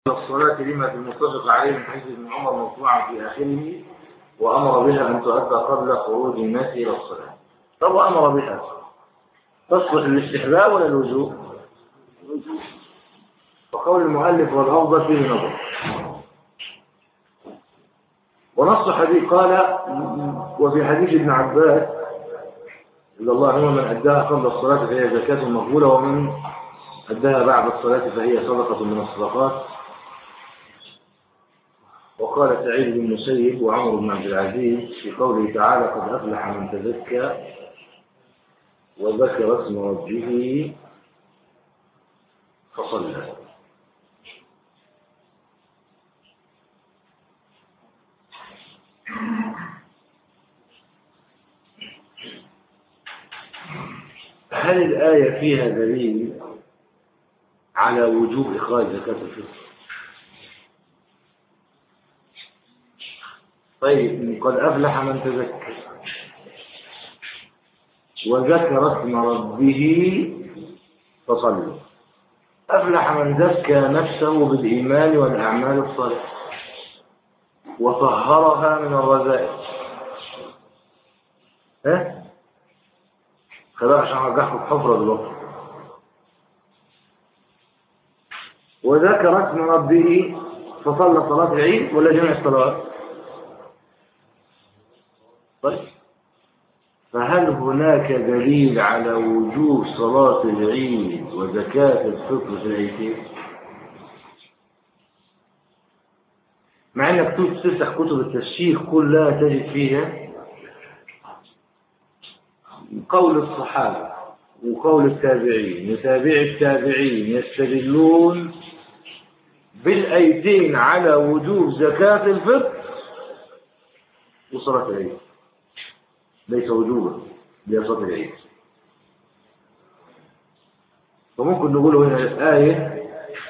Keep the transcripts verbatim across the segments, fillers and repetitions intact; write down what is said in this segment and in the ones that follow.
الصلاة لما في المتفق عليه من حديث ابن عمر مرفوعا في آخره وأمر بها أن تؤدى قبل خروج الناس إلى الصلاة. طب وأمر بها تصلح الاستحباب ولا الوجوب؟ وقول المؤلف والأفضل فيه نظر. ونص حديث قال وفي حديث ابن عباس إلا الله عنه من أداها قبل الصلاة فهي زكاة مقبولة ومن أداها بعد الصلاة فهي صدقة من الصدقات. وقال سعيد بن المسيب وعمر بن عبد العزيز في قوله تعالى قد أفلح من تزكى وذكر اسم ربه فصلى. هل الآية فيها دليل على وجوب إخراج زكاة الفطر؟ طيب قد أفلح من تزكى وذكر اسم ربه فصلى. أفلح من زكى نفسه بالإيمان والأعمال الصالحة وطهرها من الرذائل. ها؟ خلاص عشان أرجعكم حفرة دلوقتي. وذكر اسم ربه فصلى صلاة العيد ولا جميع الصلوات؟ طيب فهل هناك دليل على وجوب صلاة العيد وزكاة الفطر في العيدين؟ مع انك تفتح كتب التفسير كلها تجد فيها قول الصحابة وقول التابعين وتابع التابعين يستدلون بالآيتين على وجوب زكاة الفطر وصلاة العيد، ليس وجوبا لصلاة العيد. فممكن نقول هنا الآية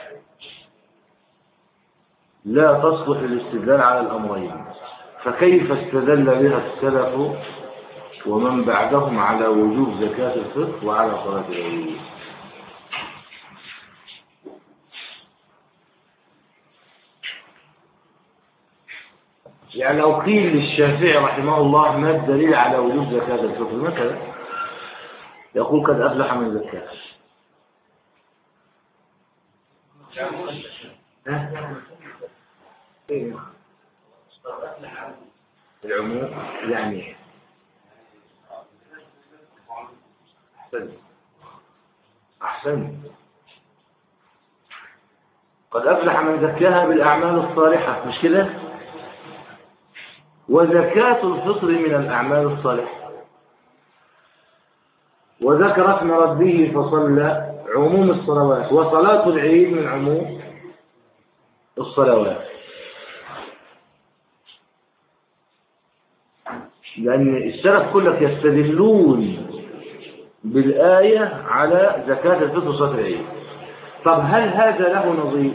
لا تصلح الاستدلال على الأمرين، فكيف استدل بها السلف ومن بعدهم على وجوب زكاة الفطر وعلى صلاة العيد؟ يعني لو قيل للشافعي رحمه الله ما الدليل على وجوب زكاة الفطر مثلا يقول قد أفلح من زكاة. العموم يعني أحسن أحسن قد أفلح من زكاها بالأعمال الصالحة مش كده؟ وزكاة الفطر من الأعمال الصالحة. وذكر اسم ربه فصلى عموم الصلوات وصلاة العيد من عموم الصلوات، لأن السلف كلك يستدلون بالآية على زكاة الفطر وصلاة العيد. طب هل هذا له نظير؟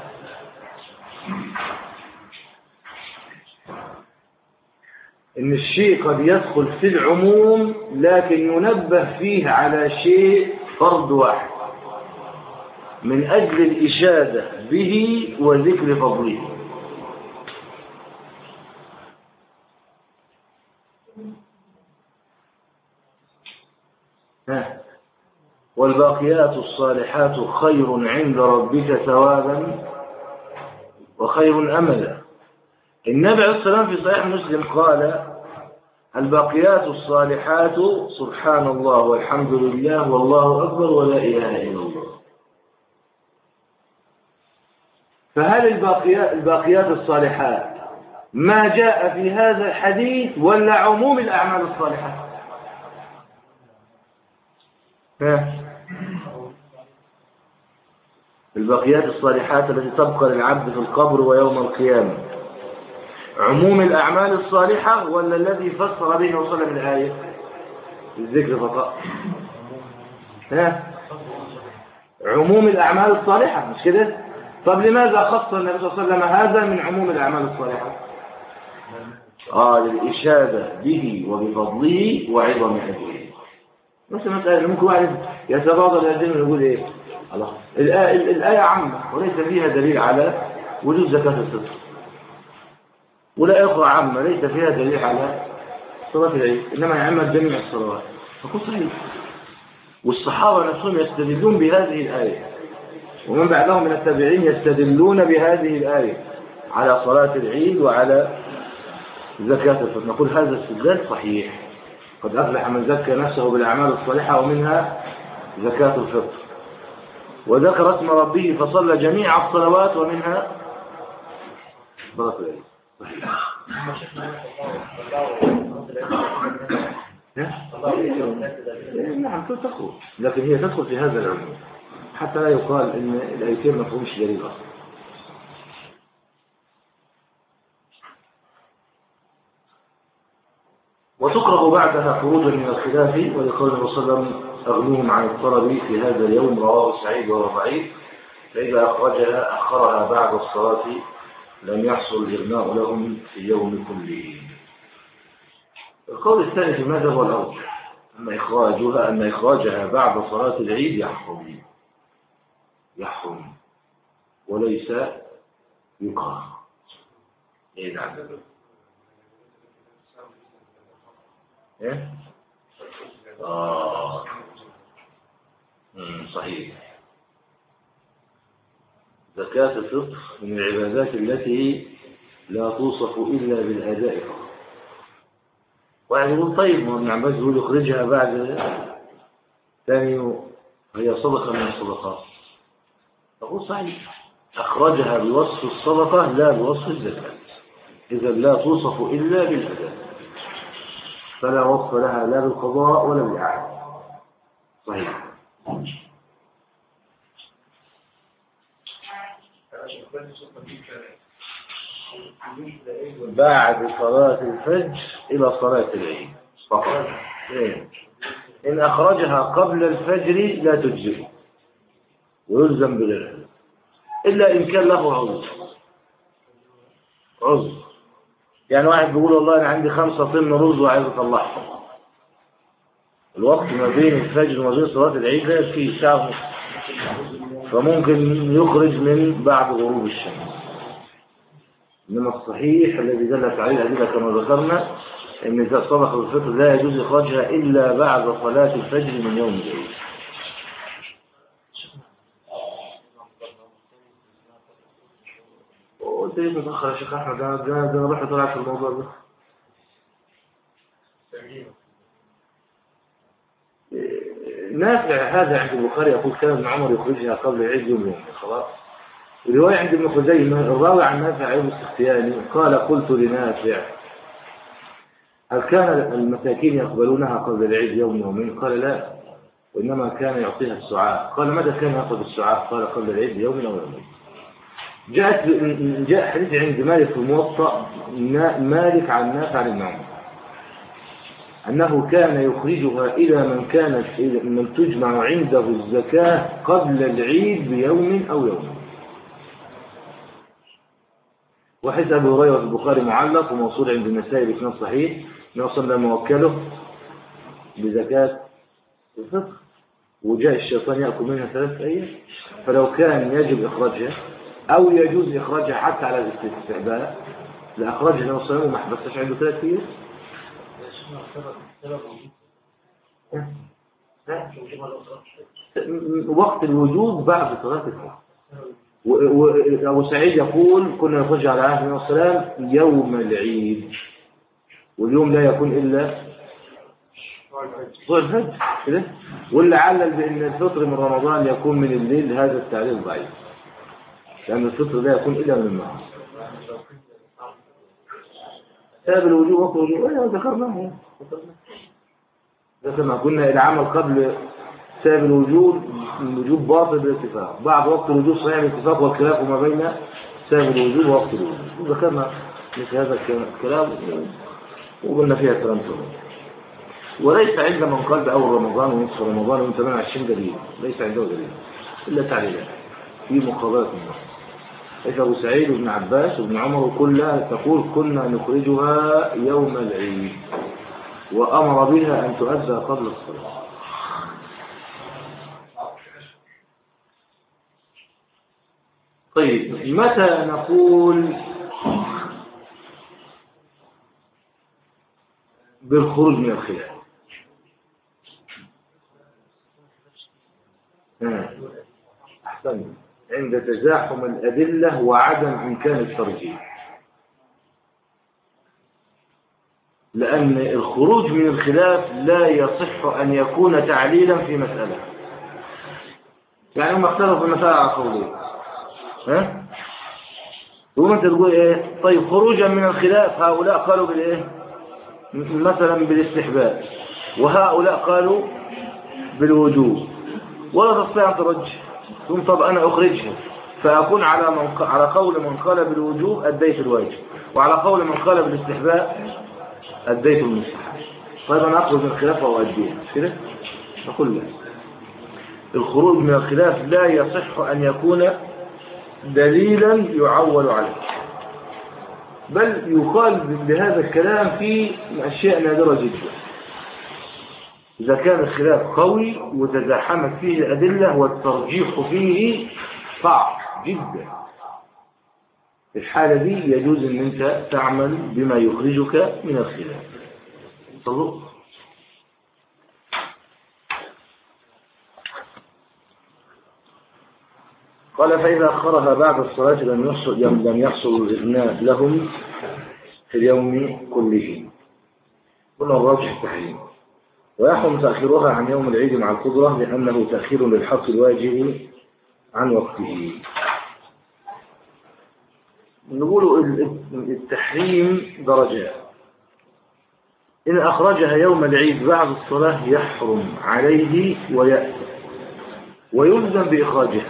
إن الشيء قد يدخل في العموم لكن ينبه فيه على شيء فرد واحد من أجل الإشادة به وذكر فضله. ها. والباقيات الصالحات خير عند ربك ثوابا وخير أملا. النبي عليه الصلاة والسلام في صحيح مسلم قال الباقيات الصالحات سبحان الله والحمد لله والله أكبر ولا إله إلا الله. فهل الباقيات, الباقيات الصالحات ما جاء في هذا الحديث ولا عموم الأعمال الصالحة؟ ها. الباقيات الصالحات التي تبقى للعبد في القبر ويوم القيامة عموم الأعمال الصالحة ولا الذي فسر به وصل من الآية الذكر فقط؟ ها. عموم الأعمال الصالحة مش كده؟ طب لماذا خص النبي صلى الله عليه وسلم هذا من عموم الأعمال الصالحة؟ آه للإشادة به وبفضله وعظم أجره. مثل مسألة ممكن واحد يتبادل الدين ويقول إيه الله. الآية, الآية عامة وليس فيها دليل على وجود زكاة الفطر، ولا أخرى عامة ليس فيها دليل على صلاة العيد، إنما يعمل جميع الصلوات، فكل صحيح. والصحابة نفسهم يستدلون بهذه الآية، ومن بعدهم من التابعين يستدلون بهذه الآية على صلاة العيد وعلى زكاة الفطر. نقول هذا الاستدلال صحيح، قد أفلح من زكى نفسه بالأعمال الصالحة ومنها زكاة الفطر، وذكر اسم ربه فصلى جميع الصلوات ومنها صلاة العيد. نعم تدخل، لكن هي تدخل في هذا العموم حتى لا يقال ان الايتين ما فيهمش دليل اصلا. وتكره بعدها خروجا من الخلاف، ولقول النبي صلى الله عليه وسلم اغنوهم عن الطلب في هذا اليوم، رواه سعيد وهو ضعيف، فاذا اخرجها اخرها بعد الصلاه لم يحصل الاغناء لهم في اليوم كله. القول الثاني في المذهب هو الأرجح، أن إخراجها أن إخراجها بعد صلاة العيد يحرم يحرم وليس يكره. إيه نعم إيه آه صحيح. زكاة الفطر من العبادات التي لا توصف إلا بالأداء فقط. واحد يقول طيب ما ابن عباس يقول يخرجها بعد ثاني هي صدقة من الصدقات، أقول صحيح أخرجها بوصف الصدقة لا بوصف الزكاة، إذا لا توصف إلا بالأداء فلا وصف لها لا بالقضاء ولا بالإعادة. صحيح. بعد صلاة الفجر إلى صلاة العيد فقط. إن أخرجها قبل الفجر لا تجزئ ويلزم بغيرها، إلا إن كان له عذر. عذر يعني واحد بيقول والله أنا عندي خمسة طن رز وعايز أطلعهم، الوقت ما بين الفجر وما بين صلاة العيد لا فيه ساعة، فممكن يخرج من بعد غروب الشمس. إنما الصحيح الذي دلت عليه الأدلة كما ذكرنا أن صدقة الفطر لا يجوز إخراجها إلا بعد صلاة الفجر من يوم العيد. وقلت لي متأخر يا شيخ أحمد، أنا أنا رحت طلعت في الموضوع ده. نافع هذا عند البخاري يقول كان ابن عمر يخرجها قبل العيد يوم يوم خلاص. الرواية عند ابن خزيمة الراوي عن نافع ابن السختياني قال قلت لنافع هل كان المساكين يقبلونها قبل العيد يوم يومين؟ قال لا، وإنما كان يعطيها السعاء. قال ماذا كان يأخذ السعاء؟ قال قبل العيد يوم أو يومين. جاءت جاء حديث عند مالك في الموطأ مالك عن نافع عن ابن عمر أنه كان يخرجها إلى من كانت من تجمع عنده الزكاة قبل العيد بيوم أو يومين. وحديث أبي هريرة في البخاري معلق وموصول عند النسائي بإسناد صحيح نوصل لما وكله بزكاة الفطر، وجاء الشيطان يأكل منها ثلاث أيام، فلو كان يجب إخراجها أو يجوز إخراجها حتى على الاستحباب لأخرجها النبي صلى الله عليه وسلم وما حبسش عنده ثلاث أيام. وقت الوجود بعد صلاة الفجر. وأبو سعيد يقول كنا نخرج على عهد النبي صلى الله عليه وسلم يوم العيد، واليوم لا يكون إلا طلوع الفجر كده، واللي علل بأن الفطر من رمضان يكون من الليل هذا التعليل ضعيف، لأن الفطر لا يكون إلا من النهار. سبب الوجوب وقت الوجوب ايه ذكرناه ذكرنا قلنا العمل قبل سبب الوجوب الوجوب باطل بالاتفاق، بعد وقت الوجوب صحيح بالاتفاق، والخلاف ما بين سبب الوجوب ووقت الوجوب. ذكرنا مثل هذا الكلام وقلنا فيها كلام ثاني. وليس عند من قال بأول رمضان ونصف رمضان ومن ثمانية وعشرين دليل، ليس عنده دليل إلا تعليلات في مقابلة النص. ليس أبو سعيد وابن عباس وابن عمر كلها تقول كنا نخرجها يوم العيد وأمر بها أن تؤدى قبل الصلاة. طيب متى نقول بالخروج من الخلاف؟ أحسن، عند تزاحم الأدلة وعدم إمكان الترجيح. لأن الخروج من الخلاف لا يصح أن يكون تعليلا في مسألة. يعني هم اختلفوا في المسألة على قولين، ها؟ وانت تقول ايه؟ طيب خروجا من الخلاف هؤلاء قالوا بالايه؟ مثلا بالاستحباب، وهؤلاء قالوا بالوجوب، ولا تستطيع ان ترجح. ثم طب انا اخرجها فاكون على من ق... على قول من قال بالوجوب اديت الواجب، وعلى قول من قال بالاستحباب اديت المستحب. طيب انا اخرج من الخلاف واؤديه، مش كده؟ اقول لا، الخروج من الخلاف لا يصح ان يكون دليلا يعول عليه، بل يقال بهذا الكلام في اشياء نادره جدا. إذا كان الخلاف قوي وتزاحمت فيه الأدلة والترجيح فيه صعب جدا، في الحالة دي يجوز أن أنت تعمل بما يخرجك من الخلاف. صلوا. قال فإذا أخرها بعد الصلاة لم يحصل لم يحصل الإذنان لهم في اليوم كله. قلنا الراجح التحريم، ويحرم تأخيرها عن يوم العيد مع القدرة لأنه تأخير للحق الواجب عن وقته. نقول التحريم درجات. إن أخرجها يوم العيد بعد الصلاة يحرم عليه ويأثم ويلزم بإخراجها،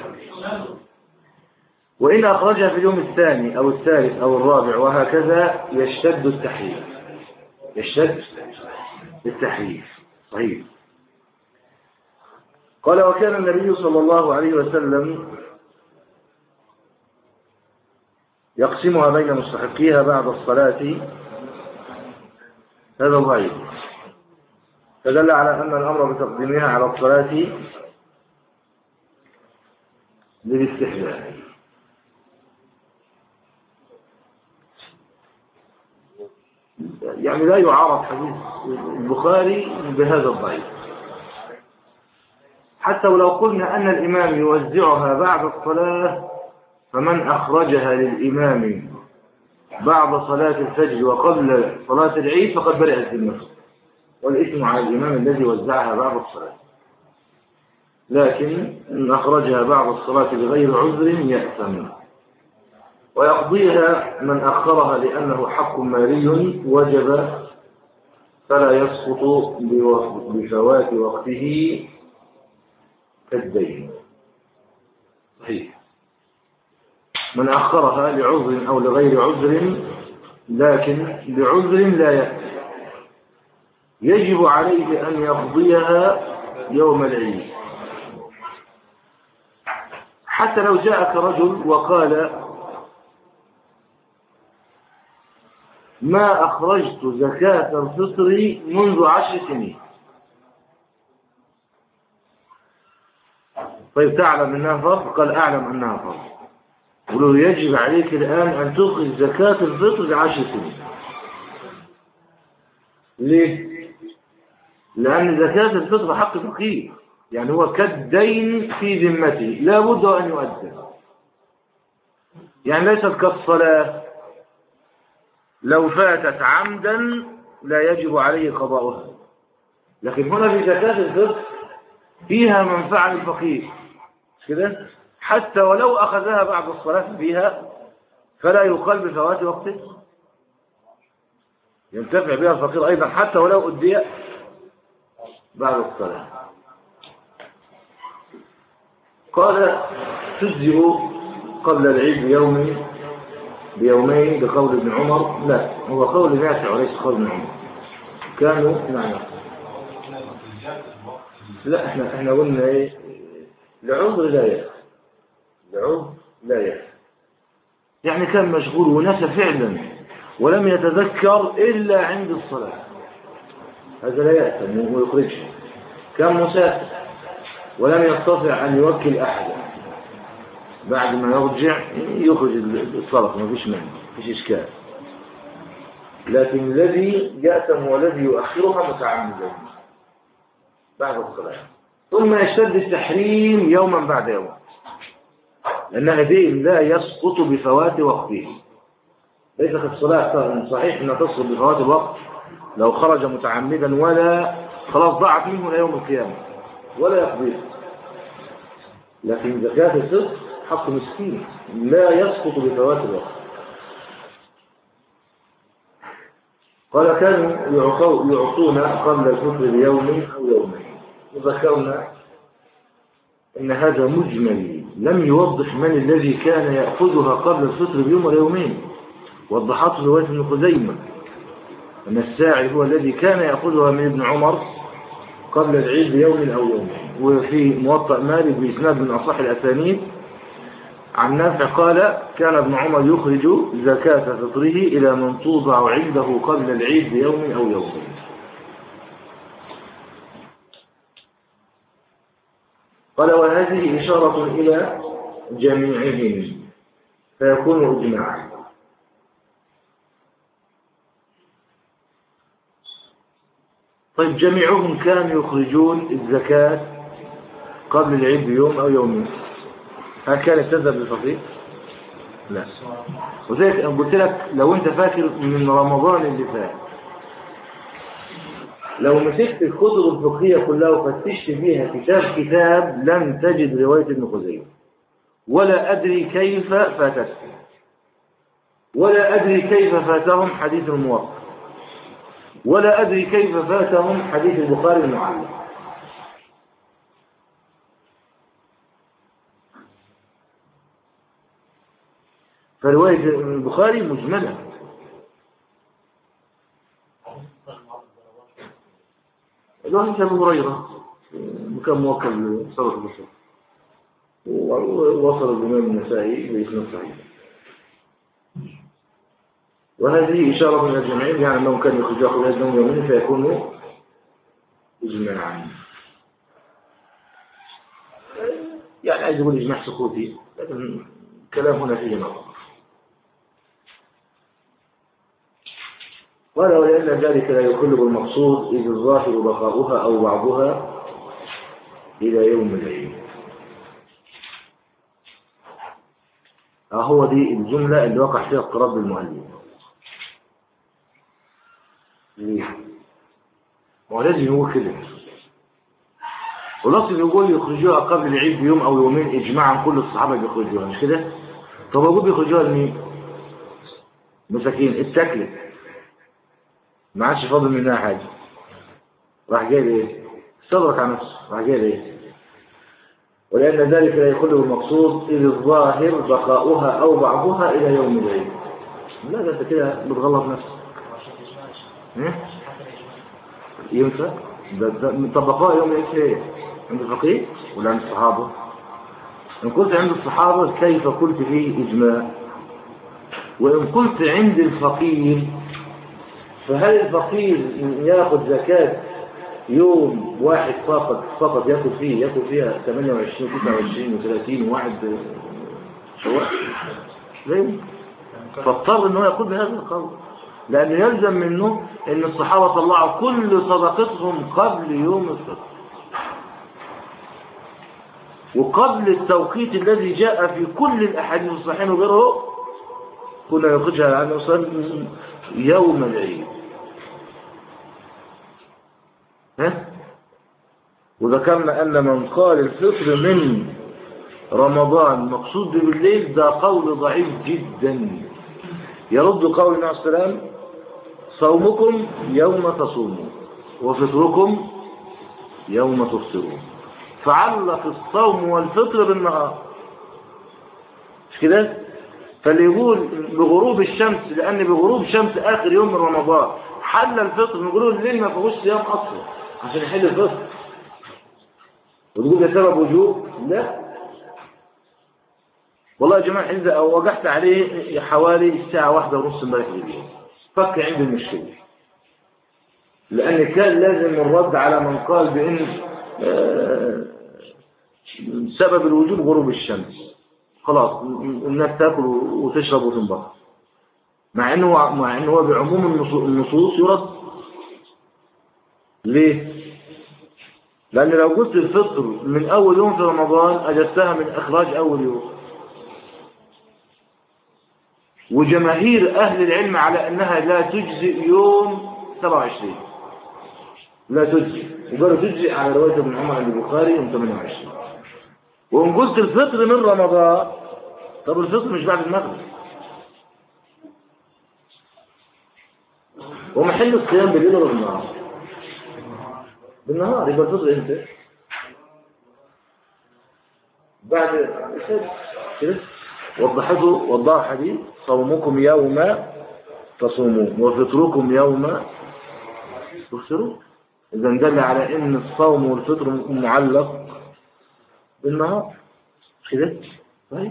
وإن أخرجها في اليوم الثاني أو الثالث أو الرابع وهكذا يشتد التحريم. يشتد التحريم. صحيح. قال وكان النبي صلى الله عليه وسلم يقسمها بين مستحقيها بعد الصلاة. هذا ضعيف، فدل على أن الأمر بتقديمها على الصلاة للاستحباب. يعني لا يعارض حديث البخاري بهذا الضعيف، حتى ولو قلنا أن الإمام يوزعها بعد الصلاة، فمن أخرجها للإمام بعد صلاة الفجر وقبل صلاة العيد فقد برئت ذمته، والإثم على الإمام الذي وزعها بعد الصلاة. لكن إن أخرجها بعد الصلاة بغير عذر يأثم، ويقضيها من أخرها لأنه حق مالي وجب فلا يسقط بفوات وقته كالدين. صحيح. من أخرها لعذر أو لغير عذر، لكن لعذر لا يأتي، يجب عليه أن يقضيها يوم العيد. حتى لو جاءك رجل وقال ما أخرجت زكاة الفطر منذ عشر سنين، طيب تعلم أنها فرض؟ قال أعلم أنها فرض. ولو يجب عليك الآن أن تخرج زكاة الفطر لعشر سنين. ليه؟ لأن زكاة الفطر حق فقير، يعني هو كالدين في ذمته لا بد أن يؤدى. يعني ليست كالصلاة لو فاتت عمدا لا يجب عليه قضاؤها، لكن هنا في زكاة الفطر فيها منفعة للفقير كده، حتى ولو أخذها بعد الصلاة فيها فلا يقال بفوات وقته، ينتفع بها الفقير أيضا حتى ولو أدي بعد الصلاة. قال تجزئ قبل العيد بيوم بيومين بقول ابن عمر. لا، هو قول نافع وليس قول ابن عمر. كانوا نعم. لا احنا احنا قلنا ايه؟ لعذر لا يأتي، لعذر لا يأتي. يعني كان مشغول ونسى فعلا ولم يتذكر إلا عند الصلاة، هذا لا يأتي ويخرجه. كان مسافر ولم يستطع أن يوكل أحدا، بعد ما يرجع يخرج الصدقة، ما فيش مانع، ما فيش إشكال. لكن الذي يأتم والذي يؤخرها متعمدا بعد الصلاة، ثم يشتد التحريم يوما بعد يوم، لأنها دي لا يسقط بفوات وقته. ليس في الصلاة صحيح أنها تسقط بفوات الوقت لو خرج متعمدا، ولا خلاص ضاعت منه إلى يوم القيامة ولا يقضيها. لكن زكاة الفطر حق مسكين لا يسقط بفوات الوقت. قال كانوا يعطون قبل الفطر بيوم أو يومين. وذكرنا أن هذا مجمل، لم يوضح من الذي كان يأخذها قبل الفطر بيوم ويومين. وضحته رواية ابن خزيمة أن الساعي هو الذي كان يأخذها من ابن عمر قبل العيد بيوم أو يومين. وفي موطأ مالك بإسناد من أصح الأسانيد عن نافع قال كان ابن عمر يخرج زكاة فطره إلى من توضع عنده قبل العيد بيوم أو يومين. قال وهذه إشارة إلى جميعهم فيكون إجماعا. طيب جميعهم كانوا يخرجون الزكاة قبل العيد بيوم أو يومين، هل كانت تذهب للفقير؟ لا. وذلك قلت لك لو أنت فاكر من رمضان اللي فات، لو مسكت الكتب الفقهية كلها وفتشت فيها كتاب كتاب لم تجد رواية ابن خزيمة، ولا أدري كيف فاتت، ولا أدري كيف فاتهم حديث الموطأ، ولا أدري كيف فاتهم حديث البخاري المعلق. فرواية البخاري مجملة. الواحد أبو هريرة كان موكل صدق البصر، ووصل الإمام النسائي بإسناد صحيح. وهذه إشارة من الجمعين، يعني أنهم كانوا يخرجوا أخذ أجنهم يومين فيكونوا إجماعا. يعني عايز يقول إجماع سقوطي، لكن كلام هنا فيه نظر. قال ولأن ذلك لا يخلق المقصود إذ الظاهر بقاؤها أو بعضها إلى يوم العيد. هو دي الجملة اللي وقع فيها اضطراب بالمؤلف. ليه؟ هو لازم يقول كده، ولازم يقول يخرجوها قبل العيد بيوم أو يومين إجماعا كل الصحابة بيخرجوها، مش كده؟ طب أقول بيخرجوها لمين؟ مساكين التكلف ما عادش فاضل منها حاجة، راح جايب ايه؟ استدرك على نفسه، راح جايب ايه؟ ولأن ذلك لا يخلق المقصود إذ الظاهر بقاؤها أو بعضها إلى يوم العيد. لا ده انت كده بتغلط نفسك. ايه؟ ينفع؟ طب بقاء يوم العيد ايه؟ عند الفقيه ولا عند الصحابة؟ إن قلت عند الصحابة كيف قلت فيه إجماع؟ وإن قلت عند الفقيه فهل الفقير ياخذ زكاة يوم واحد فقط فقط ياخذ فيه ياخذ فيها ثمانية وعشرين وتسعة وعشرين وثلاثين وواحد شوال؟ ليه؟ فاضطر انه ياخذ بهذا القول، لانه يلزم منه ان الصحابه طلعوا كل صدقتهم قبل يوم الفطر وقبل التوقيت الذي جاء في كل الاحاديث الصحيحين وغيره، كنا يخرجها عنه صلى يوم العيد. ها؟ وذكرنا أن من قال الفطر من رمضان مقصود بالليل ده قول ضعيف جدا، يرد قول النبي عليه السلام صومكم يوم تصومون وفطركم يوم تفطرون، فعلق الصوم والفطر بالنهار، مش كده؟ فاللي يقول بغروب الشمس، لأن بغروب شمس آخر يوم من رمضان حل الفطر، نقولوا الليل ما فيهوش صيام أصلا عشان يحل الفطر، وتقول ده سبب وجوب؟ لا والله يا جماعة إذا وقعت عليه حوالي الساعة واحدة ونص امبارح بالليل فك عندي المشكلة، لأن كان لازم الرد على من قال بأن سبب الوجوب غروب الشمس. خلاص الناس تاكل وتشرب وتنبسط، مع انه مع انه هو بعموم النصوص يرد. ليه؟ لان لو قلت الفطر من اول يوم في رمضان اجزتها من اخراج اول يوم، وجماهير اهل العلم على انها لا تجزئ يوم سبعة وعشرين، لا تجزئ، وقالوا تجزئ على روايه ابن عمر عند البخاري يوم ثمانية وعشرين. وان قلت الفطر من رمضان، طب الفطر مش بعد المغرب، ومحل الصيام بالليل ولا بالنهار؟ بالنهار. يبقى الفطر امتى؟ بعد الفجر كده. وضحته وضح حديث صومكم يوم تصومون وفطركم يوم تفطرون. اذا دل على ان الصوم والفطر معلق بالنهار كده. طيب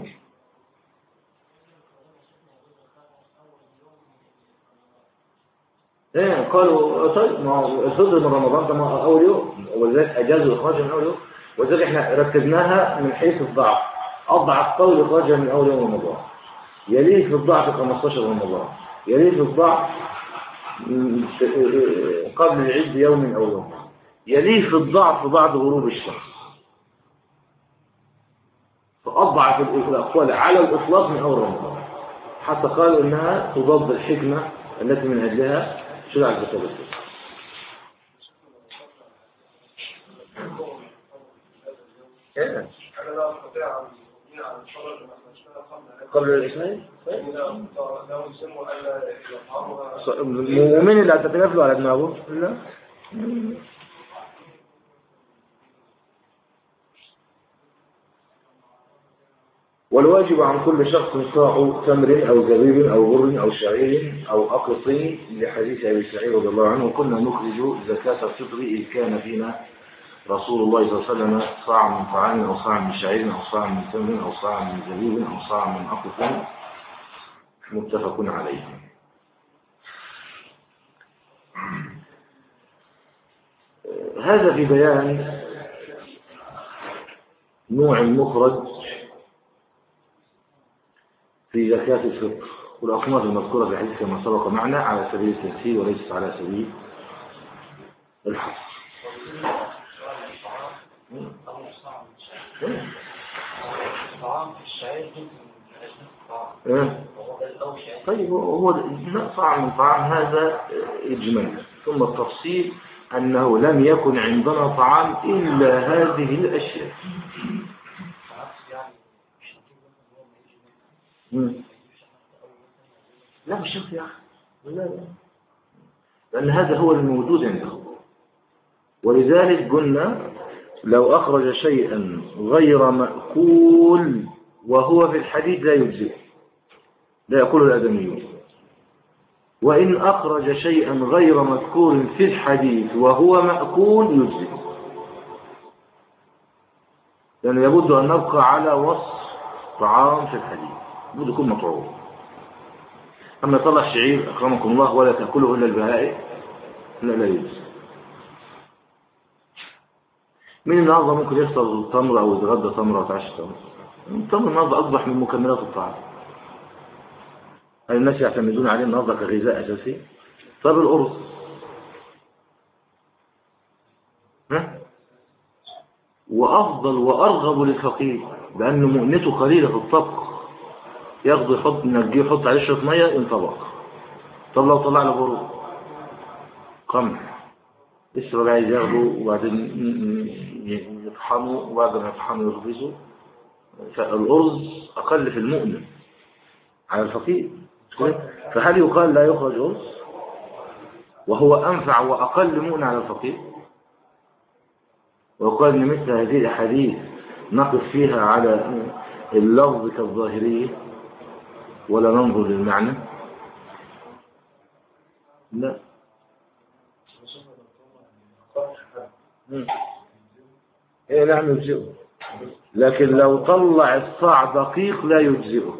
ايه قالوا طيب ما هو الفطر من رمضان ده ما اول يوم، ولذلك اجازوا اخراجها من اول يوم، ولذلك احنا رتبناها من حيث الضعف. اضعف قول اخراجها من اول يوم رمضان، يليه في الضعف خمستاشر رمضان، يليه في الضعف قبل العيد بيوم او يوم، يليه في الضعف بعد غروب الشمس. فاضعف الاقوال على الاطلاق من اول رمضان، حتى قالوا انها تضاد الحكمه التي من اجلها شرع الزكاه الفطر. قبل الاثنين ومن اللي هتتنافلوا على دماغه؟ لا. والواجب عن كل شخص صاع تمر أو زبيب أو بر أو شعير أو أقط، لحديث أبي سعيد رضي الله عنه كنا نخرج زكاة الفطر إذ كان فينا رسول الله صلى الله عليه وسلم صاع من طعام أو صاع من شعير أو صاع من تمر أو صاع من زبيب أو صاع من أقط، متفق عليه. هذا في بيان نوع المخرج في زكاة الفطر والأصناف المذكورة في الحديث كما سبق معنا على سبيل التنسيق وليس على سبيل الحصر. طيب هو صاع من طعام هذا إجمال، ثم التفصيل أنه لم يكن عندنا طعام إلا هذه الأشياء. لا مش شرط يا أخي، لا لا، لأن هذا هو الموجود عنده. ولذلك قلنا لو أخرج شيئا غير مأكول وهو في الحديث لا يجزئ، لا يقول الآدميون. وإن أخرج شيئا غير مذكور في الحديث وهو مأكول يجزئ، لأنه لابد أن نبقى على وصف طعام في الحديث، لابد يكون مطعوم. أما طلع الشعير أكرمكم الله ولا تأكله إلا البهائم، لا لا يجزئ. من النهارده ممكن يفطر تمر أو يتغدى تمر أو يتعشى تمر؟ التمر النهارده أصبح من مكملات الطعام، هل الناس يعتمدون عليه النهارده كغذاء أساسي؟ طب الأرز ها؟ وأفضل وأرغب للفقير لأنه مؤنته قليلة في الطبخ، ياخده يحط نجيه يحط عليه شوية مية ينطبق. طب لو طلع له برز قمح لسه بقى عايز ياخده وبعدين يطحنه وبعد ما يطحنه يخبزه، فالأرز أقل في المؤنة على الفقير. فهل يقال لا يخرج أرز وهو أنفع وأقل مؤنة على الفقير؟ ويقال أن مثل هذه الأحاديث نقف فيها على اللفظ كالظاهرية ولا ننظر للمعنى؟ لا. ايه نعم يجزئه، لكن لو طلع الصاع دقيق لا يجزئه.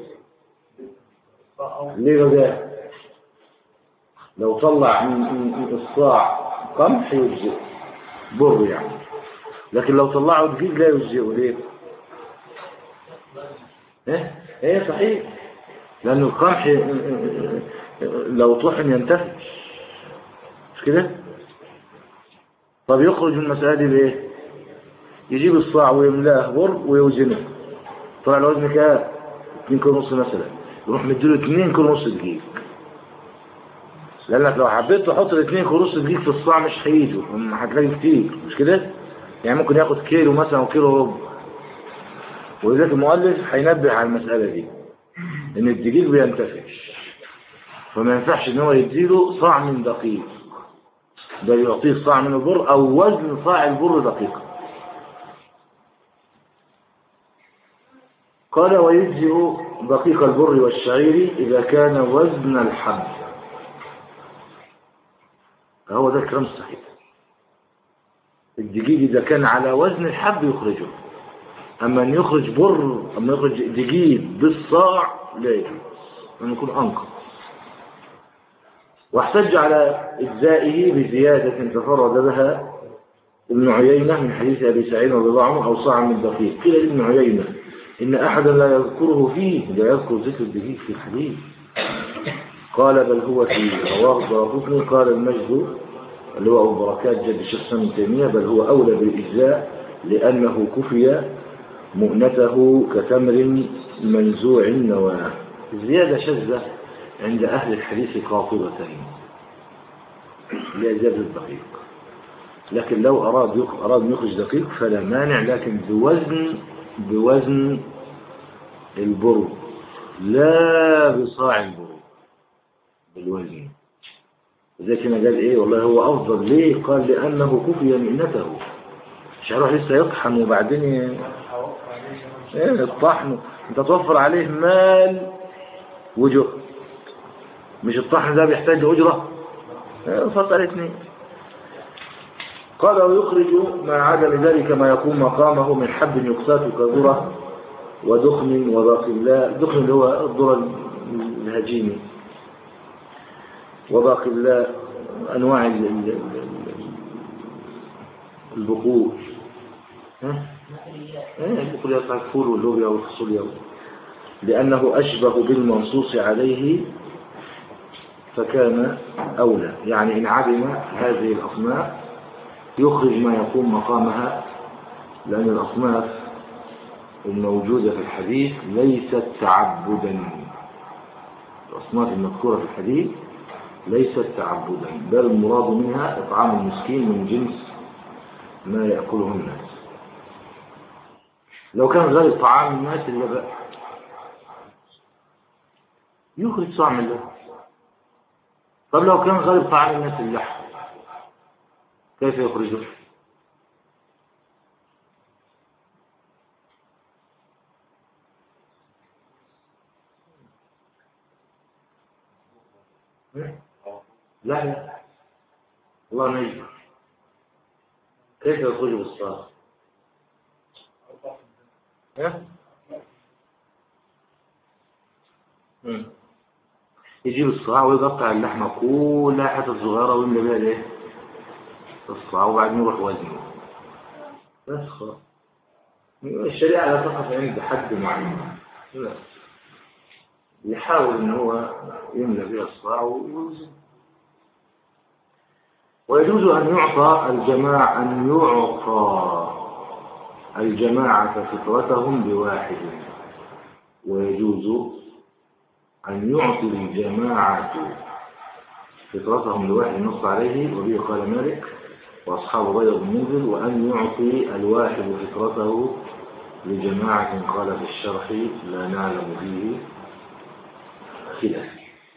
ليه بقى؟ لو طلع من الصاع قمح يجزئه بر يعني، لكن لو طلعه دقيق لا يجزئه. ليه؟ ايه ايه صحيح، لأن القمح لو طحن ينتفع، مش كده؟ طب يخرج من المسألة دي بإيه؟ يجيب الصاع ويملاه بر ويوزنه، طلع الوزن كام؟ اتنين كيلو ونص مثلا، يروح مديله اتنين كيلو ونص دقيق، لأنك لو حبيت تحط الاتنين كيلو ونص دقيق في الصاع مش هيجوا، هتلاقي كتير، مش كده؟ يعني ممكن ياخد كيلو مثلا أو كيلو ربع. ولذلك المؤلف هينبه على المسألة دي إن الدقيق بينتفش، فما ينفعش إن هو يديله صاع من دقيق، بل يعطيه صاع من البر أو وزن صاع البر دقيقة. قال ويجزئ دقيق البر والشعير إذا كان وزن الحب. هو ده الكلام الصحيح، الدقيق إذا كان على وزن الحب يخرجه، أما أن يخرج بر، أما يخرج دقيق بالصاع لا يجوز، أن يكون أنقص. واحتج على إجزائه بزيادة تفرد بها ابن عيينة من حديث أبي سعيد رضي الله عنه أو صاع من دقيق. قيل ابن عيينة إن أحدا لا يذكره فيه، لا يذكر ذكر الدقيق في الحديث. قال بل هو في رواه الدارقطني. قال المجد اللي هو أبو بركات جد الشيخ ابن تيمية بل هو أولى بالإجزاء لأنه كفي مؤنته كتمر منزوع النواة. زيادة شاذة عند أهل الحديث قاطبة لزيادة الدقيق، لكن لو أراد أراد يخرج دقيق فلا مانع، لكن بوزن بوزن البر لا بصاع البر، بالوزن. زي كنا قال إيه والله هو أفضل. ليه؟ قال لأنه كفي مئنته، مش هيروح لسه يطحن وبعدين ايه الطحن، انت توفر عليه مال وجه، مش الطحن ده بيحتاج أجرة، فرق عليه اثنين. قال ويخرج مع عدم ذلك ما يكون مقامه من حب يقسات كذرة ودخن وباقلاء. دخن اللي هو الذرة الهجيني، وباقلاء أنواع البقول، البقول يطلع الفول واللوبيا والفاصوليا، لأنه أشبه بالمنصوص عليه فكان أولى. يعني إن عدم هذه الأصناف يخرج ما يقوم مقامها، لأن الأصناف الموجودة في الحديث ليست تعبدا، الأصناف المذكورة في الحديث ليست تعبدا، بل المراد منها إطعام المسكين من جنس ما يأكله الناس. لو كان غير طعام الناس اللي بقى يخرج صاع من اللحم. طب لو كان غير طعام الناس اللحم كيف يخرجه؟ لا لا الله نجم، كيف يخرج بالصاع؟ يجيب الصاع ويقطع اللحمة كلها حتت صغيرة ويملى بيها الايه؟ الصاع، وبعدين يروح وزنه بس خلاص. الشريعة لا تقف عند حد معين، لا، يحاول ان هو يملى بها الصاع ويوزن. ويجوز ان يعطى الجماعة ان يعطى الجماعة فطرتهم بواحد، ويجوز أن يعطي الجماعة فطرتهم لواحد نص عليه، وبه قال مالك وأصحاب غير المنزل، وأن يعطي الواحد فطرته لجماعة قال في الشرح لا نعلم فيه خلاف.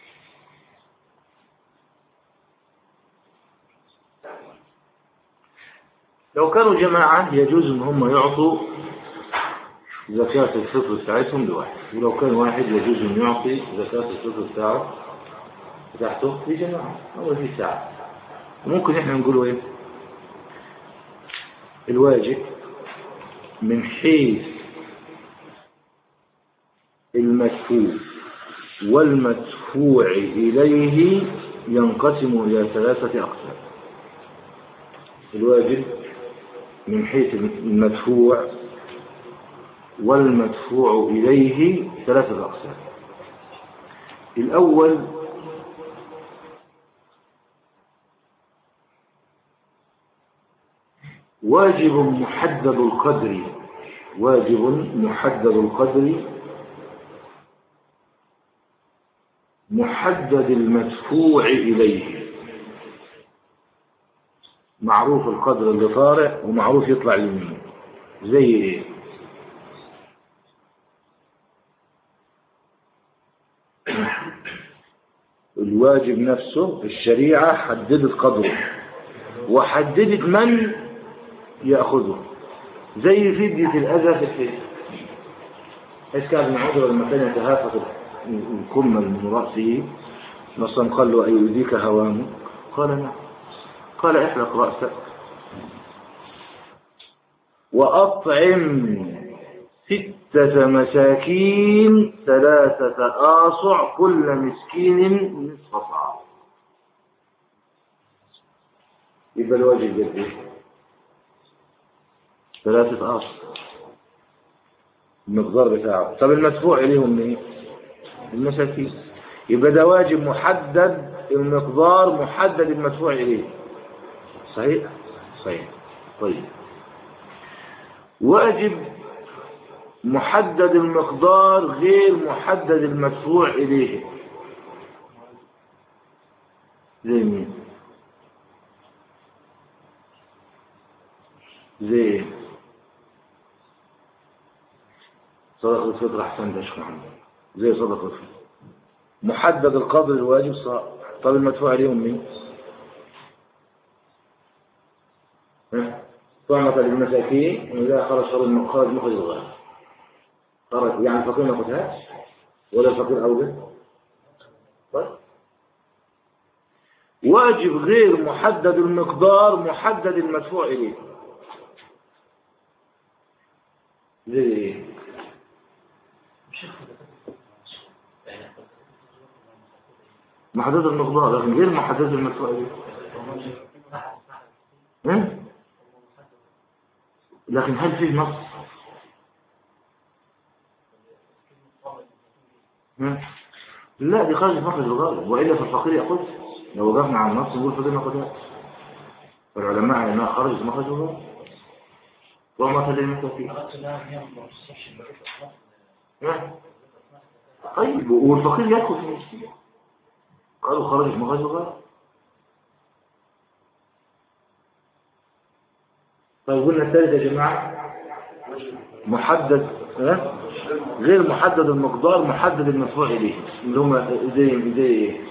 لو كانوا جماعة يجوز أن هم يعطوا زكاة الفطر بتاعتهم لواحد، ولو كان واحد يجوز أن يعطي زكاة الفطر بتاعه بتاعته لجماعة أو في ساعة. ممكن إحنا نقوله إيه؟ الواجب من حيث المدفوع والمدفوع إليه ينقسم إلى ثلاثة أقسام. الواجب من حيث المدفوع والمدفوع إليه ثلاثة أقسام. الأول واجب محدد القدر، واجب محدد القدر محدد المدفوع إليه، معروف القدر اللي طارئ ومعروف يطلع يمين. زي ايه؟ الواجب نفسه الشريعة حددت قدره وحددت من يأخذه، زي فدية الأذى في الفدية. حيث كان بن عذر لما كان يتهافت الكمل من رأسه مثلا قال له أيؤذيك هوامه؟ قال نعم. قال احلق رأسك وأطعم ستة مساكين ثلاثة آصع كل مسكين نصف صاع. يبقى الواجب قد ايه؟ ثلاثة آصع المقدار بتاعه. طب المدفوع إليهم من ايه؟ المساكين. يبقى ده واجب محدد المقدار محدد المدفوع إليه. صحيح؟ صحيح. طيب واجب محدد المقدار غير محدد المدفوع إليه. زي مين؟ زي صدقة الفطر. أحسن ده شيخ محمد. زي صدقة الفطر محدد القدر الواجب صح. طب المدفوع إليهم مين؟ طعمة للمساكين إذا خرج خرج مخرج الغالب. خرج يعني الفقير ما ياخدهاش ولا الفقير أولى. طيب واجب غير محدد المقدار محدد المدفوع إليه. زي إيه؟ محدد المقدار لكن غير محدد المدفوع إليه. ها؟ لكن هل فيه نص؟ لا دي خارج مخرج الغالب، وإلا فالفقير يأخذ. لو وقفنا على النص نقول فقير ناخدها. فالعلماء على أنها خارج مخرج الغالب وما تدري المساكين. طيب والفقير يأخذ في المسكين قالوا خارج مخرج الغالب. طيب قلنا الثالث يا جماعة محدد اه؟ غير محدد المقدار محدد المدفوع إليه اللي هم زي زي ايه؟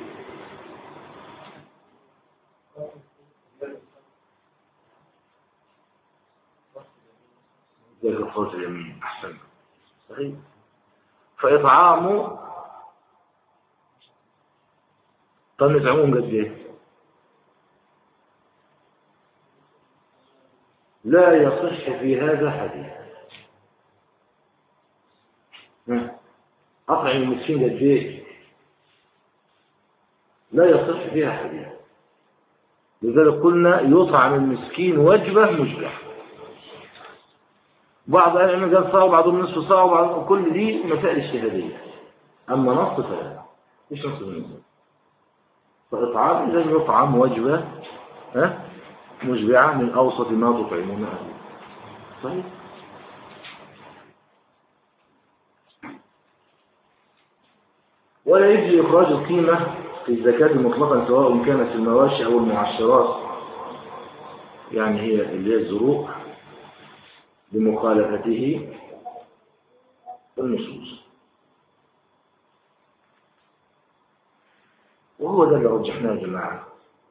زي كفارة اليمين. أحسن. صحيح. فإطعامه طب نطعمهم قد ايه؟ لا يصح في هذا حديث. أطعم المسكين قد ايه؟ لا يصح فيها حديث. لذلك قلنا يطعم المسكين وجبة مشبعة. بعض أهل العلم قال صاع وبعضهم نصف صاع وبعضهم كل دي مسائل اجتهادية. أما نص فلا. مش نص بالنص. فإطعام إذا يطعم وجبة ها مشبعة من أوسط ما تطعمون أهله. صحيح. ولا يجزي إخراج القيمة في الزكاة مطلقا سواء كانت في المواشي أو المعشرات، يعني هي اللي هي الزروع بمخالفته النصوص. وهو ده اللي رجحناه يا جماعة.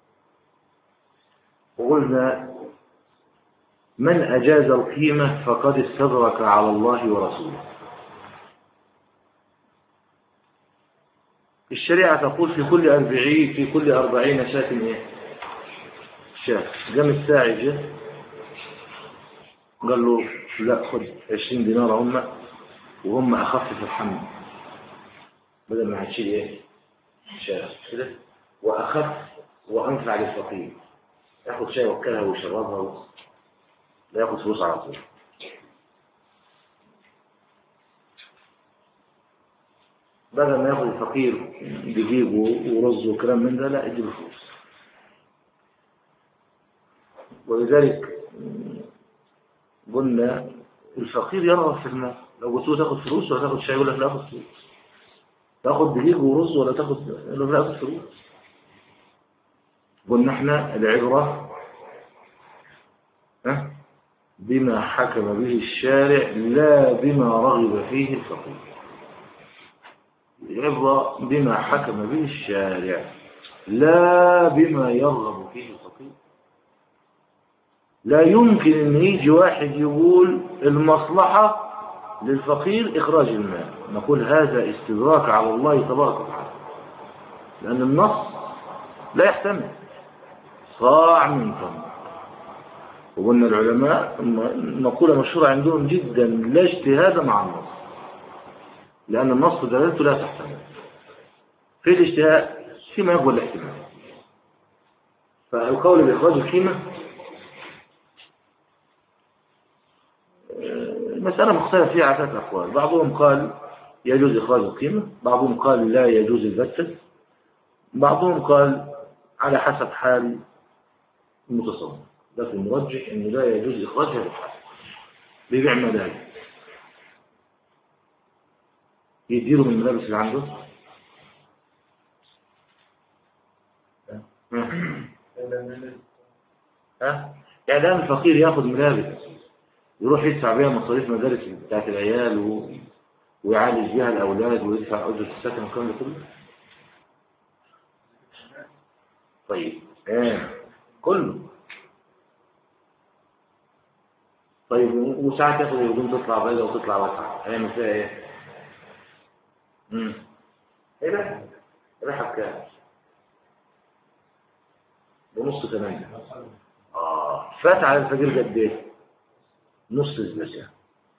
وقلنا من أجاز القيمة فقد استدرك على الله ورسوله. الشريعة تقول في كل أربعين في كل أربعين شاة إيه؟ شاة. قام الساعي جه قال له لا خذ عشرين دينار هم وهم أخف في الحمل بدل ما هتشيل إيه؟ شاة كده وأخف وأنفع للفقير. ياخذ شاي وكلها ويشربها لا ياخذ فلوس على طول. بدل ما ياخد الفقير دقيق ورز وكلام من ده، لا يديله فلوس. ولذلك قلنا الفقير يرغب في المال، لو قلت له تاخد فلوس ولا تاخد شاي يقول لك لا اخد فلوس. تاخد دقيق ورز ولا تاخد، يقول لك لا اخد فلوس. قلنا احنا العبرة ها بما حكم به الشارع لا بما رغب فيه الفقير. العبرة بما حكم به الشارع لا بما يرغب فيه الفقير. لا يمكن ان يجي واحد يقول المصلحة للفقير اخراج المال، نقول هذا استدراك على الله تبارك وتعالى، لان النص لا يحتمل صاع من تمر. وقلنا العلماء مقولة مشهورة عندهم جدا: لا اجتهاد مع النص، لأن النص دلالته لا تحتمل. في الاجتهاد فيما يقبل الاحتمال. فالقول بإخراج القيمة المسألة مختلف فيها عدة أقوال. بعضهم قال يجوز إخراج القيمة، بعضهم قال لا يجوز البتة، بعضهم قال على حسب حال المتصور. لكن المرجح أنه لا يجوز إخراج هذا الحال. بيبيع ملابس يديروا من الملابس اللي عنده. ها يعني الآن الفقير ياخذ ملابس يروح يدفع بيها مصاريف مدارس بتاعت العيال و... ويعالج بيها الأولاد ويدفع أجرة السكن والكلام ده كله. طيب ايه كله. طيب وساعات ياخد الهدوم تطلع بيضة وتطلع واسعة، هيعمل فيها ايه؟ امم ايه ده؟ رايحة بكام؟ بنص ثمانية. اه فات على الفقير قد ايه؟ نص الزكاة.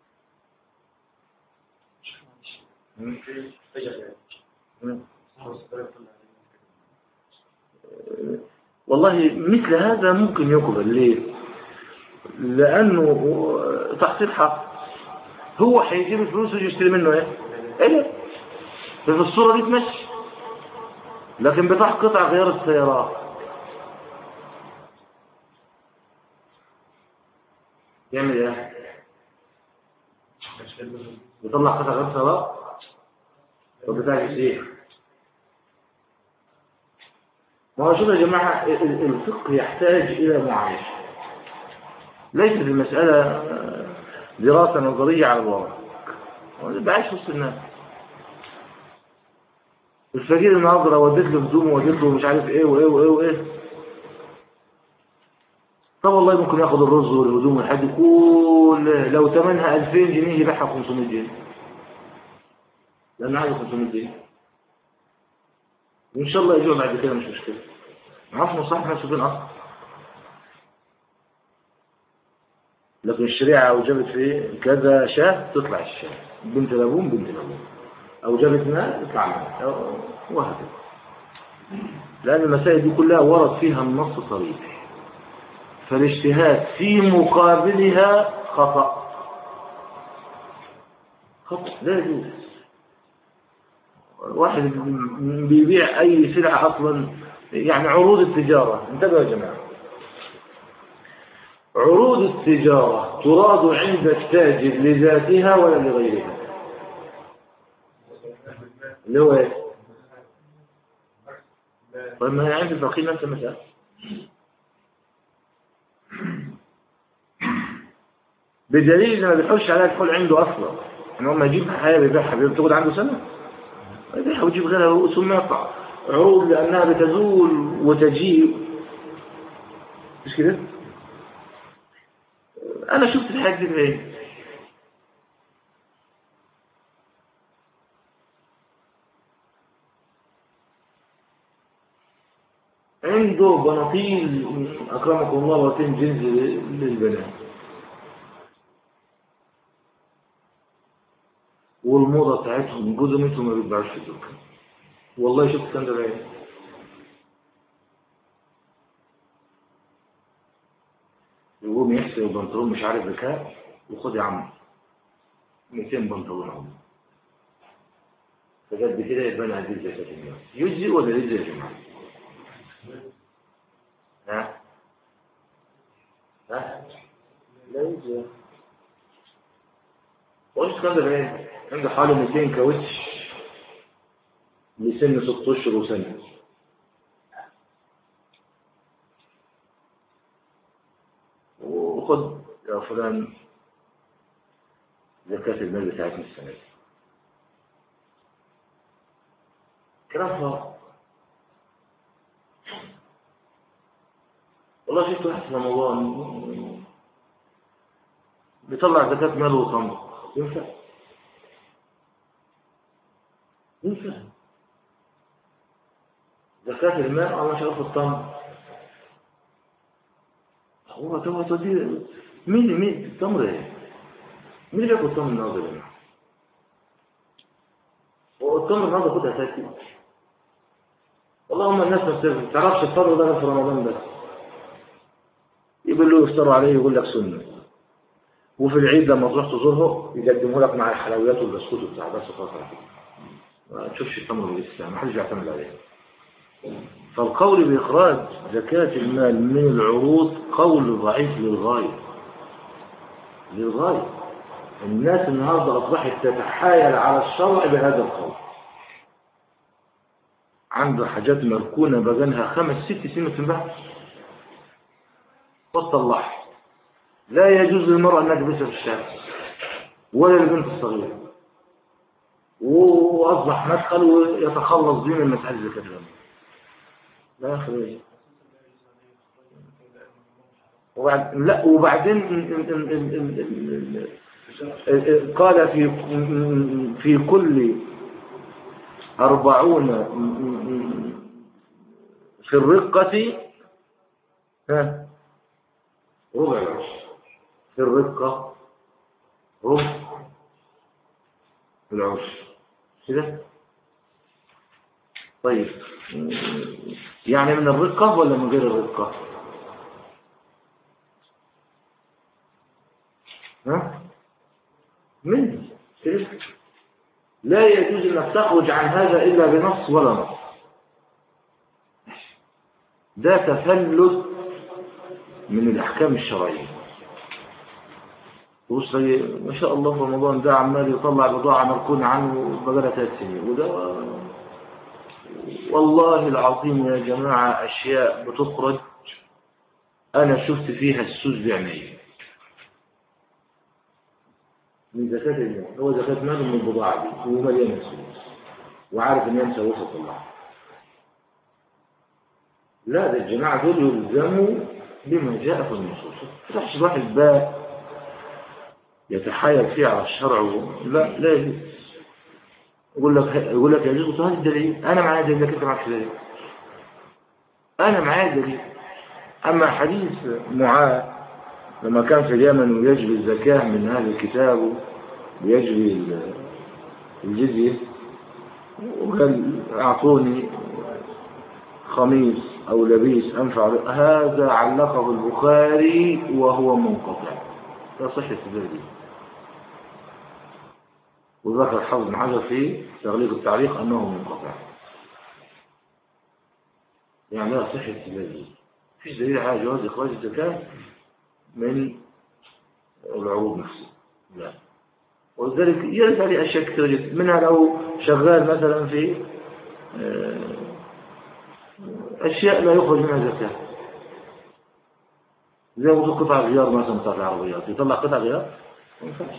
والله مثل هذا ممكن يقبل. ليه؟ لأنه تحصيل حق. هو هيجيب الفلوس ويجي يشتري منه ايه؟ ايه في الصورة دي تمشي، لكن بتاع قطع غيار السيارات يعمل ايه؟ يطلع قطع غيار السيارات وبتاع الشيخ. ما هو شوف يا جماعة، الفقه يحتاج إلى معايشة، ليست المسألة دراسة نظرية على الورق. بعيش وسط الناس. الفقير النهارده لو وديت له هدوم ووديت له مش عارف ايه وايه وايه وايه، طب والله ممكن ياخد الرز والهدوم والحاجات دي كلها لو ثمنها ألفين جنيه يبيعها خمسمية جنيه، لأن عايز خمسمية جنيه وإن شاء الله يجوع بعد كده مش مشكلة. ما عرفش مصلحة نفسه فين أصلا. لكن الشريعة أوجبت في كذا شاه تطلع الشاه، بنت لابون بنت لابون، أوجبت مال تطلع مال، وهكذا. لأن المسائل دي كلها ورد فيها النص صريح، فالاجتهاد في مقابلها خطأ. خطأ لا يجوز. واحد بيبيع أي سلعة أصلا، يعني عروض التجارة، انتبهوا يا جماعة، عروض التجارة تراد عند التاجر لذاتها ولا لغيرها؟ اللي هو ايه؟ طيب ما هي عند الفقير نفس المسألة. بدليل ان ما بيحولش عليها الحول عنده اصلا، ان هو ما يجيب حاجه بيبيعها بتاخد عنده سنه يبيعها ويجيب غيرها ثم يقطع عروض لانها بتزول وتجيب. مش كده؟ انا شفت الحاجات دي فين؟ عنده بناطيل اكرمكم الله، بناطيل جنس للبنات، والموضة بتاعتهم جزء منهم ما بيتباعوش في الدكان. والله شفت كان ده بعيد. يقوم يحسب البنطلون مش عارف بكام وخد يا عم مئتين بنطلون اهو. فقد كده يبقى أنا هدي زكاة المال. يجزي ولا يجزي يا جماعة؟ ها؟ ها؟ لا يجزي. وإيش كان ده إيه؟ عنده حوالي مئتين كاوتش لسن ست أشهر وسنة. وخد يا فلان زكاة المال بتاعتنا السنة دي. كرافة. والله شفت واحد في رمضان بيطلع زكاة مال وطمر. ينفع؟ ينفع؟ زكاة المال على شرف الطمر. هو تو تودي مين مين التمر ايه؟ مين اللي ياكل التمر النهارده يا جماعه؟ هو التمر النهارده خدها اساسي. اللهم الناس ما بتعرفش الفرق ده في رمضان بس. يقول له يفطروا عليه يقول لك سنه. وفي العيد لما تروح تزوره يقدموا لك مع الحلويات والبسكوت وبتاع بس خلاص على كده. ما تشوفش التمر بالاسلام، ما حدش يعتمد عليه. فالقول بإخراج زكاة المال من العروض قول ضعيف للغاية. للغاية. الناس النهاردة أصبحت تتحايل على الشرع بهذا القول. عنده حاجات مركونة بقالها خمس ست سنين في البحث وطلعها. لا يجوز للمرأة أن تلبسها في الشارع ولا البنت الصغيرة. وأصبح مدخل ويتخلص بين المسألة زكاة المال. لا أخي. وبعد لا وبعدين قال في في كل أربعون في الرقة ها ربع العشر. في الرقة ربع العشر كده. طيب يعني من الرقة ولا من غير الرقة؟ ها؟ من كده. لا يجوز أنك تخرج عن هذا إلا بنص ولا نص. ده تفلت من الأحكام الشرعية. بص ما شاء الله في رمضان ده عمال يطلع بضاعة مركونة عنه بقالها ثلاث سنين وده والله العظيم يا جماعة أشياء بتخرج أنا شفت فيها السوس بعيني من زكاة المال. هو زكاة مال من البضاعة دي هو مليان السوس وعارف إن ينسى وسط الله. لا ده الجماعة دول يلزموا بما جاء في النصوص. فتحش واحد باب يتحايل فيه على الشرع. لا لا يجوز. يقول لك يقول لك يجوز. هذا الدليل أنا معايا دليل لكن أنت معكش دليل. أنا معايا دليل. أما حديث معاذ لما كان في اليمن ويجري الزكاة من هذا الكتاب ويجري الجزية وقال أعطوني خميس أو لبيس أنفع. هذا علقه البخاري وهو منقطع لا صحة الدليل. وذكر حافظ بن حجر في تغليق التعليق أنه منقطع يعني لا صحة الدليل. فيش دليل على جواز إخراج الزكاة من العروض نفسها. لا. ولذلك يرد عليه أشياء كثيرة منها لو شغال مثلا في أشياء لا يخرج منها زكاة زي وضوء قطع غيار مثلا بتاع العربيات يطلع قطع غيار ما ينفعش.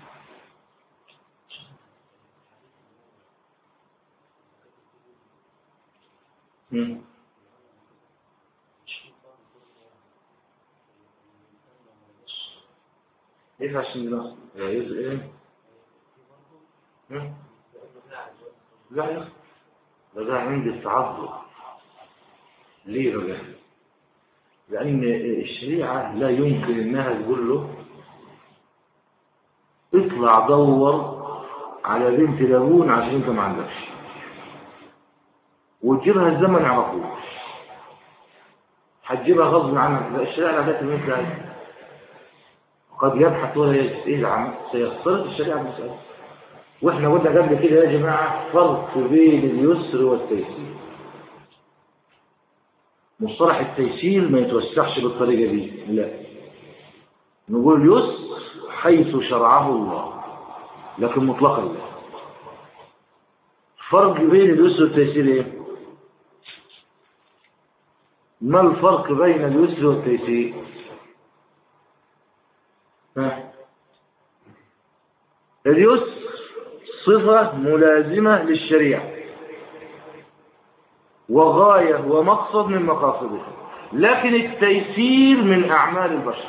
ايه عشان لا يعيز ايه لا يا ده ده عندي التعذر. ليه بقى؟ لأن الشريعة لا يمكن إنها تقول له اطلع دور على بنت لابون عشان انت ما عندكش وتجيبها الزمن يعرفوش هتجيبها غصب عنك. الشريعة لا تأتي منك قد يبحث ولا يجد. ايه العمل سيختلط الشريعة المسألة واحنا قلنا قبل كده يا جماعة فرق بين اليسر والتيسير. مصطلح التيسير ما يتوسعش بالطريقة دي، لا، نقول اليسر حيث شرعه الله، لكن مطلقا لا. فرق بين اليسر والتيسير ايه؟ ما الفرق بين اليسر والتيسير؟ ها؟ اليسر صفة ملازمة للشريعة وغاية ومقصد من مقاصدها، لكن التيسير من أعمال البشر.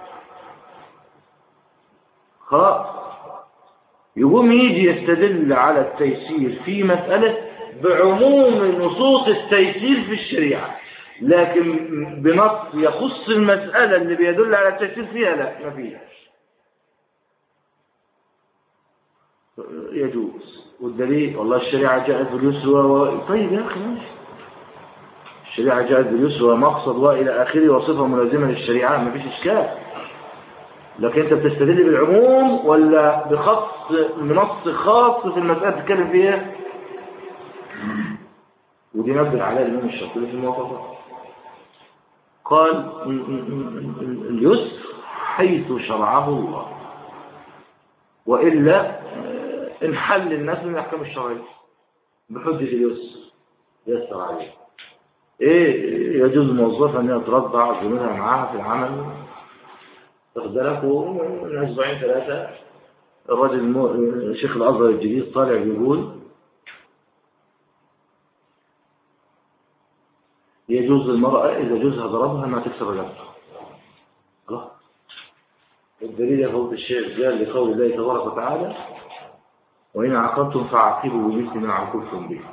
خلاص، يقوم يجي يستدل على التيسير في مسألة بعموم نصوص التيسير في الشريعة، لكن بنص يخص المسألة اللي بيدل على التيسير فيها لا، ما فيها. يجوز، والدليل والله الشريعة جاءت باليسر و... طيب يا أخي ماشي، الشريعة جاءت باليسر ومقصد وإلى آخره وصفة ملازمة للشريعة، ما فيش إشكال. لكن أنت بتستدل بالعموم ولا بخص بنص خاص في المسألة تتكلم فيها؟ ودي نبه عليها الإمام الشاطبي في الموافقة، قال اليسر حيث شرعه الله، وإلا انحل الناس من الأحكام الشرعية بحجة اليسر يسر عليه. إيه يجوز موظفة أن ترضع زميلها معاها في العمل، اختلفوا من أسبوعين ثلاثة، الرجل المو... شيخ الأزهر الجديد طالع بيقول يجوز للمرأة إذا جوزها ضربها ما تكسر رقبتها. الله، الدليل يا فضيلة الشيخ قال لقول الله تبارك وتعالى وإن عاقبتم فعاقبوا بمثل ما عاقبتم به.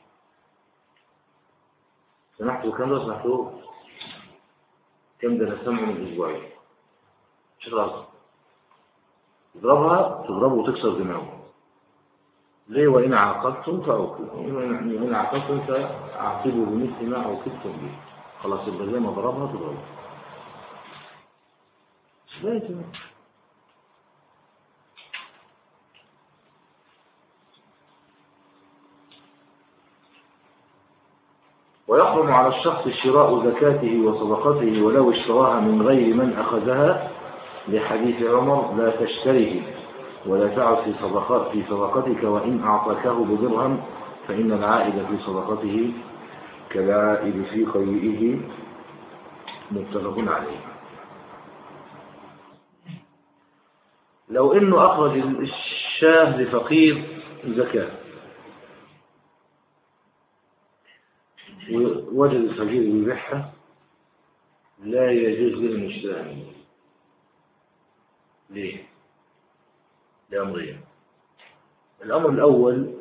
سمحتوا كم ده؟ سمحتوا كم ده؟ نسمعه من أسبوعين. شيخ الأزهر تضربها تضربه وتكسر دماغه ليه؟ وإن عاقبتم فعوقبوا، وإن عاقبتم فعاقبوا بمثل ما عوقبتم به. خلاص يبقى زي ما ضربها تضربها. لا يا جماعة، ويحرم على الشخص شراء زكاته وصدقته ولو اشتراها من غير من أخذها، لحديث عمر لا تشتريه ولا تعد في صدقات في صدقتك وإن أعطاكه بدرهم فإن العائد في صدقته كالعائد في قيئه. متفق عليه. لو إنه أخرج الشاه لفقير زكاة ووجد الفقير يبيعها، لا يجوز للمشتري. ليه؟ لأمرين. الأمر الأول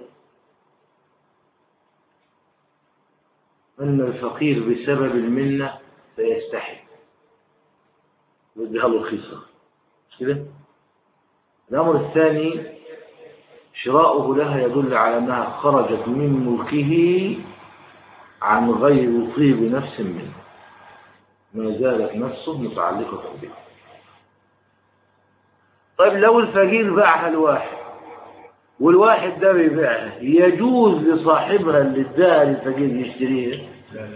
أن الفقير بسبب المنة سيستحي ويديها له رخيصة، مش كده؟ الأمر الثاني شراؤه لها يدل على أنها خرجت من ملكه عن غير طيب نفس منه، ما زالت نفسه متعلقة به. طيب لو الفقير باعها الواحد والواحد ده بيبيعها، يجوز لصاحبها اللي اداها للفقير يشتريها؟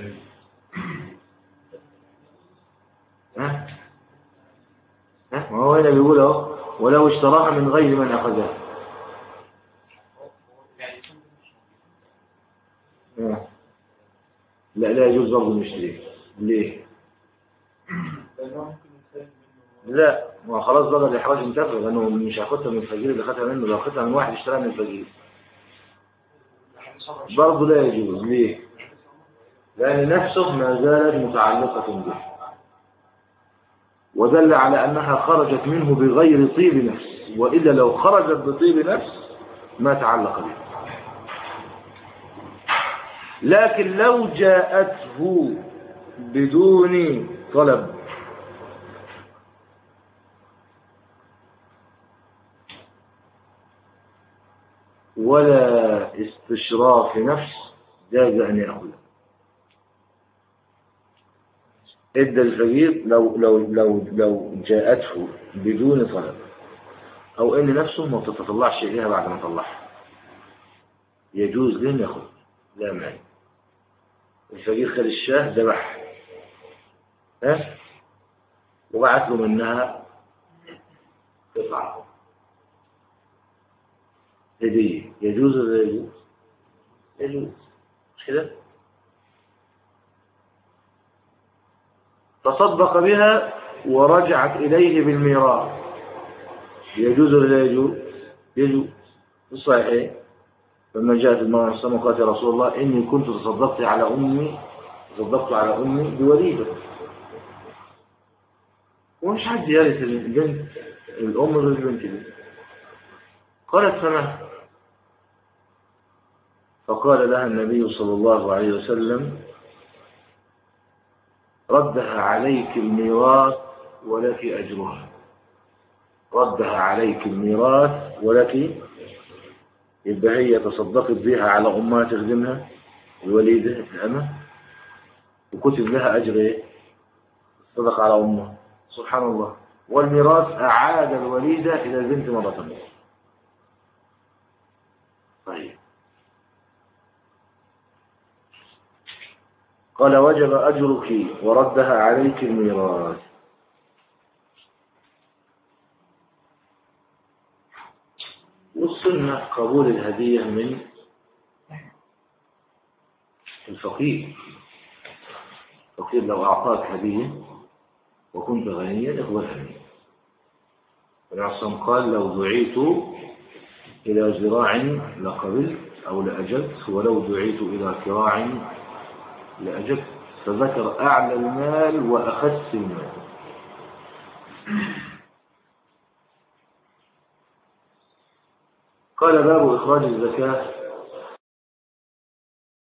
ها؟ ها؟ ما هو هنا بيقول اهو ولو اشتراها من غير من أخذها. لا لا يجوز برضه المشتري. ليه؟ لا، ما خلاص بقى الإحراج انتفى، لأنه مش هياخدها من الفقير اللي خدها منه، لو خدها من واحد اشتراها من الفقير برضه لا يجوز. ليه؟ لأن نفسه ما زالت متعلقة به، ودل على أنها خرجت منه بغير طيب نفس، وإلا لو خرجت بطيب نفس ما تعلق به. لكن لو جاءته بدون طلب ولا استشراف نفس جاز أن يأخذها. ادى الفقير لو لو لو لو جاءته بدون طلب أو إن نفسه ما تتطلعش إليها بعد ما طلعها، يجوز لهم ياخد، لا مانع. الفقير خد الشاه ذبح ها وبعت له منها قطعة هدية، يجوز ولا يجوز؟ يجوز، مش كده؟ تصدق بها ورجعت إليه بالميراث، يجوز ولا لا يجوز؟ يجوز. الصحيح لما جاءت المرأة السلام قالت يا رسول الله إني كنت تصدقت على أمي تصدقت على أمي بوليدة، ومش حد يرث البنت الأم غير البنت دي. قالت سمعت، فقال لها النبي صلى الله عليه وسلم ردها عليك الميراث ولك أجرها، ردها عليك الميراث ولك. يبقى هي تصدقت بها على أمها تخدمها الوليدة الأمة، وكتب لها أجر إيه؟ صدق على أمها، سبحان الله. والميراث أعاد الوليدة إلى البنت مرة. طيب قال وجب أجرك وردها عليك الميراث. والسنة قبول الهدية من الفقير. الفقير لو أعطاك هدية وكنت غنيا اقبلها منه. العصام قال لو دعيت إلى زراع لقبلت أو لأجبت، ولو دعيت إلى كراع لأجبت. فذكر أعلى المال وأخس المال. قال باب إخراج الزكاة